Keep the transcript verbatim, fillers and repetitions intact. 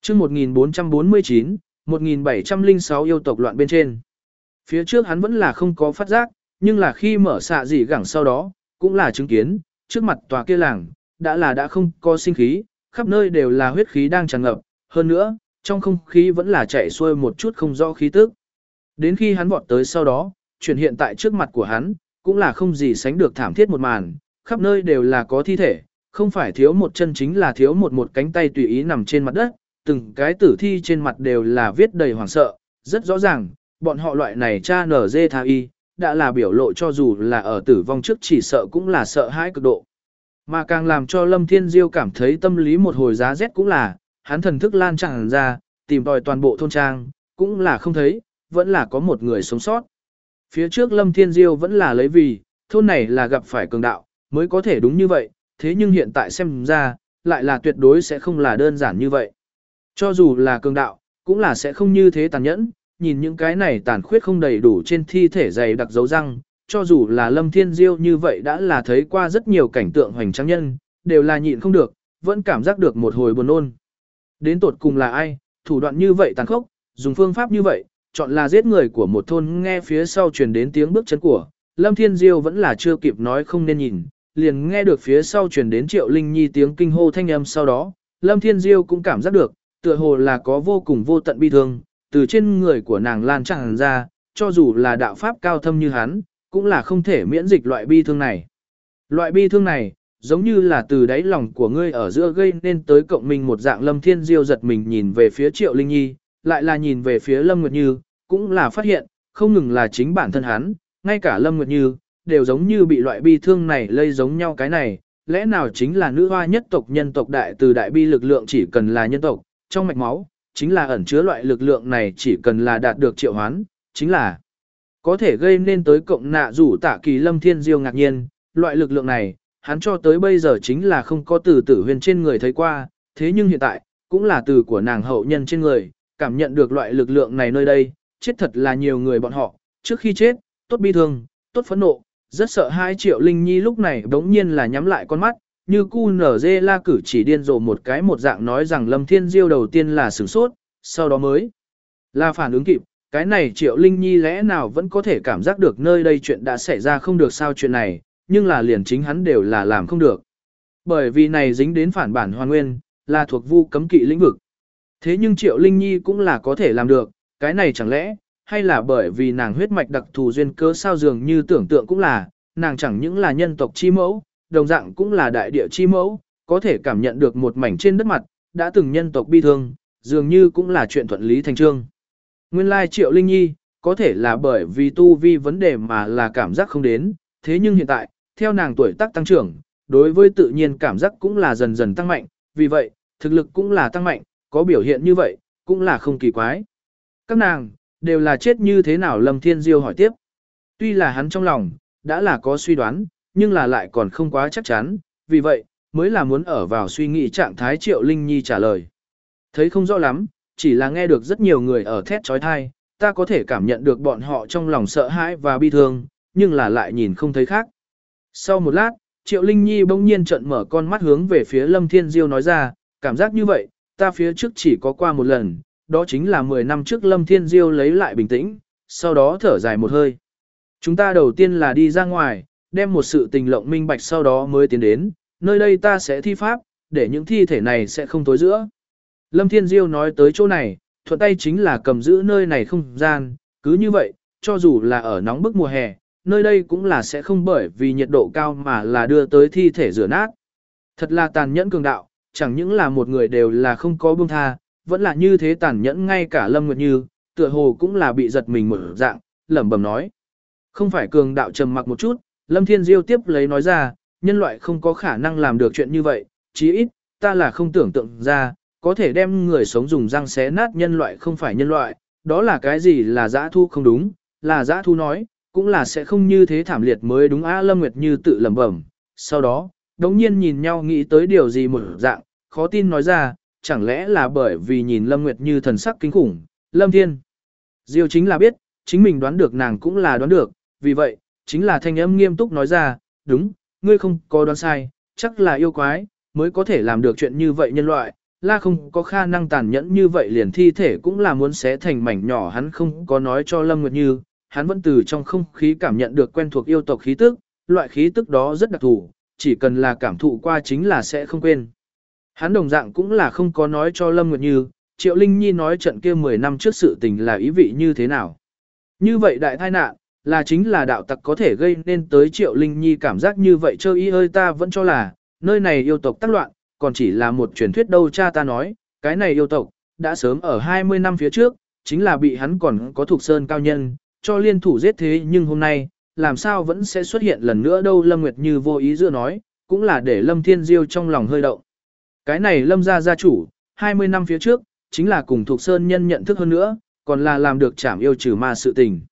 chương một nghìn bốn trăm bốn mươi chín, một nghìn bảy trăm lẻ sáu yêu tộc loạn bên trên. Phía trước hắn vẫn là không có phát giác, nhưng là khi mở xạ dị gẳng sau đó, cũng là chứng kiến, trước mặt tòa kia làng, đã là đã không có sinh khí, khắp nơi đều là huyết khí đang tràn ngập, hơn nữa, trong không khí vẫn là chạy xuôi một chút không rõ khí tức. Đến khi hắn vọt tới sau đó, chuyển hiện tại trước mặt của hắn, cũng là không gì sánh được thảm thiết một màn, khắp nơi đều là có thi thể, không phải thiếu một chân chính là thiếu một một cánh tay tùy ý nằm trên mặt đất, từng cái tử thi trên mặt đều là viết đầy hoảng sợ, rất rõ ràng, bọn họ loại này cha nở dê tha y, đã là biểu lộ cho dù là ở tử vong trước chỉ sợ cũng là sợ hãi cực độ. Mà càng làm cho Lâm Thiên Diêu cảm thấy tâm lý một hồi giá rét cũng là, hắn thần thức lan tràn ra, tìm tòi toàn bộ thôn trang, cũng là không thấy, vẫn là có một người sống sót. Phía trước Lâm Thiên Diêu vẫn là lấy vì, thôn này là gặp phải cường đạo, mới có thể đúng như vậy, thế nhưng hiện tại xem ra, lại là tuyệt đối sẽ không là đơn giản như vậy. Cho dù là cường đạo, cũng là sẽ không như thế tàn nhẫn, nhìn những cái này tàn khuyết không đầy đủ trên thi thể dày đặc dấu răng, cho dù là Lâm Thiên Diêu như vậy đã là thấy qua rất nhiều cảnh tượng hoành tráng nhân, đều là nhịn không được, vẫn cảm giác được một hồi buồn nôn. Đến tột cùng là ai, thủ đoạn như vậy tàn khốc, dùng phương pháp như vậy, chọn là giết người của một thôn. Nghe phía sau truyền đến tiếng bước chân của, Lâm Thiên Diêu vẫn là chưa kịp nói không nên nhìn, liền nghe được phía sau truyền đến Triệu Linh Nhi tiếng kinh hô thanh âm sau đó, Lâm Thiên Diêu cũng cảm giác được, tựa hồ là có vô cùng vô tận bi thương, từ trên người của nàng lan tràn ra, cho dù là đạo pháp cao thâm như hắn, cũng là không thể miễn dịch loại bi thương này. Loại bi thương này, giống như là từ đáy lòng của ngươi ở giữa gây nên tới cộng minh một dạng. Lâm Thiên Diêu giật mình nhìn về phía Triệu Linh Nhi, lại là nhìn về phía Lâm Nguyệt Như, cũng là phát hiện, không ngừng là chính bản thân hắn, ngay cả Lâm Nguyệt Như, đều giống như bị loại bi thương này lây giống nhau. Cái này, lẽ nào chính là nữ hoa nhất tộc nhân tộc đại từ đại bi lực lượng chỉ cần là nhân tộc, trong mạch máu, chính là ẩn chứa loại lực lượng này chỉ cần là đạt được triệu hoán, chính là có thể gây nên tới cộng nạ rủ tạ kỳ. Lâm Thiên Diêu ngạc nhiên, loại lực lượng này, hắn cho tới bây giờ chính là không có từ tử huyền trên người thấy qua, thế nhưng hiện tại, cũng là từ của nàng hậu nhân trên người, cảm nhận được loại lực lượng này nơi đây, chết thật là nhiều người bọn họ, trước khi chết, tốt bi thương, tốt phẫn nộ, rất sợ hai. Triệu Linh Nhi lúc này đống nhiên là nhắm lại con mắt, như cu nở dê la cử chỉ điên rồ một cái một dạng nói rằng Lâm Thiên Diêu đầu tiên là sửng sốt, sau đó mới là phản ứng kịp, cái này Triệu Linh Nhi lẽ nào vẫn có thể cảm giác được nơi đây chuyện đã xảy ra không được sao chuyện này, nhưng là liền chính hắn đều là làm không được. Bởi vì này dính đến phản bản hoàn nguyên, là thuộc vu cấm kỵ lĩnh vực. Thế nhưng Triệu Linh Nhi cũng là có thể làm được, cái này chẳng lẽ, hay là bởi vì nàng huyết mạch đặc thù duyên cơ sao? Dường như tưởng tượng cũng là, nàng chẳng những là nhân tộc chi mẫu, đồng dạng cũng là đại địa chi mẫu, có thể cảm nhận được một mảnh trên đất mặt, đã từng nhân tộc bi thương, dường như cũng là chuyện thuận lý thành trương. Nguyên lai Triệu Linh Nhi, có thể là bởi vì tu vi vấn đề mà là cảm giác không đến, thế nhưng hiện tại, theo nàng tuổi tác tăng trưởng, đối với tự nhiên cảm giác cũng là dần dần tăng mạnh, vì vậy, thực lực cũng là tăng mạnh, có biểu hiện như vậy, cũng là không kỳ quái. Các nàng, đều là chết như thế nào? Lâm Thiên Diêu hỏi tiếp. Tuy là hắn trong lòng, đã là có suy đoán, nhưng là lại còn không quá chắc chắn, vì vậy, mới là muốn ở vào suy nghĩ trạng thái. Triệu Linh Nhi trả lời. Thấy không rõ lắm, chỉ là nghe được rất nhiều người ở thét trói thai, ta có thể cảm nhận được bọn họ trong lòng sợ hãi và bi thương, nhưng là lại nhìn không thấy khác. Sau một lát, Triệu Linh Nhi bỗng nhiên trợn mở con mắt hướng về phía Lâm Thiên Diêu nói ra, cảm giác như vậy, ta phía trước chỉ có qua một lần, đó chính là mười năm trước. Lâm Thiên Diêu lấy lại bình tĩnh, sau đó thở dài một hơi. Chúng ta đầu tiên là đi ra ngoài, đem một sự tình lộng minh bạch sau đó mới tiến đến, nơi đây ta sẽ thi pháp, để những thi thể này sẽ không tối giữa. Lâm Thiên Diêu nói tới chỗ này, thuận tay chính là cầm giữ nơi này không gian, cứ như vậy, cho dù là ở nóng bức mùa hè, nơi đây cũng là sẽ không bởi vì nhiệt độ cao mà là đưa tới thi thể rửa nát. Thật là tàn nhẫn cường đạo, chẳng những là một người đều là không có buông tha, vẫn là như thế tàn nhẫn. Ngay cả Lâm Nguyệt Như, tựa hồ cũng là bị giật mình một dạng, lẩm bẩm nói. Không phải cường đạo trầm mặc một chút, Lâm Thiên Diêu tiếp lấy nói ra, nhân loại không có khả năng làm được chuyện như vậy, chí ít, ta là không tưởng tượng ra, có thể đem người sống dùng răng xé nát nhân loại không phải nhân loại, đó là cái gì? Là dã thu không đúng, là dã thu nói, cũng là sẽ không như thế thảm liệt mới đúng á. Lâm Nguyệt Như tự lẩm bẩm, sau đó, đống nhiên nhìn nhau nghĩ tới điều gì một dạng, khó tin nói ra, chẳng lẽ là bởi vì nhìn Lâm Nguyệt Như thần sắc kinh khủng, Lâm Thiên Diêu chính là biết, chính mình đoán được nàng cũng là đoán được, vì vậy, chính là thanh âm nghiêm túc nói ra, đúng, ngươi không có đoán sai, chắc là yêu quái, mới có thể làm được chuyện như vậy. Nhân loại, la không có khả năng tàn nhẫn như vậy liền thi thể cũng là muốn xé thành mảnh nhỏ, hắn không có nói cho Lâm Nguyệt Như, hắn vẫn từ trong không khí cảm nhận được quen thuộc yêu tộc khí tức, loại khí tức đó rất đặc thù, chỉ cần là cảm thụ qua chính là sẽ không quên. Hắn đồng dạng cũng là không có nói cho Lâm Nguyệt Như, Triệu Linh Nhi nói trận kia mười năm trước sự tình là ý vị như thế nào. Như vậy đại tai nạn, là chính là đạo tặc có thể gây nên tới Triệu Linh Nhi cảm giác như vậy chơi ý ơi, ta vẫn cho là, nơi này yêu tộc tác loạn, còn chỉ là một truyền thuyết đâu. Cha ta nói, cái này yêu tộc, đã sớm ở hai mươi năm phía trước, chính là bị hắn còn có thuộc sơn cao nhân, cho liên thủ giết thế, nhưng hôm nay, làm sao vẫn sẽ xuất hiện lần nữa đâu. Lâm Nguyệt Như vô ý giữa nói, cũng là để Lâm Thiên Diêu trong lòng hơi động. Cái này Lâm gia gia chủ, hai mươi năm phía trước, chính là cùng thuộc sơn nhân nhận thức hơn nữa, còn là làm được trảm yêu trừ ma sự tình.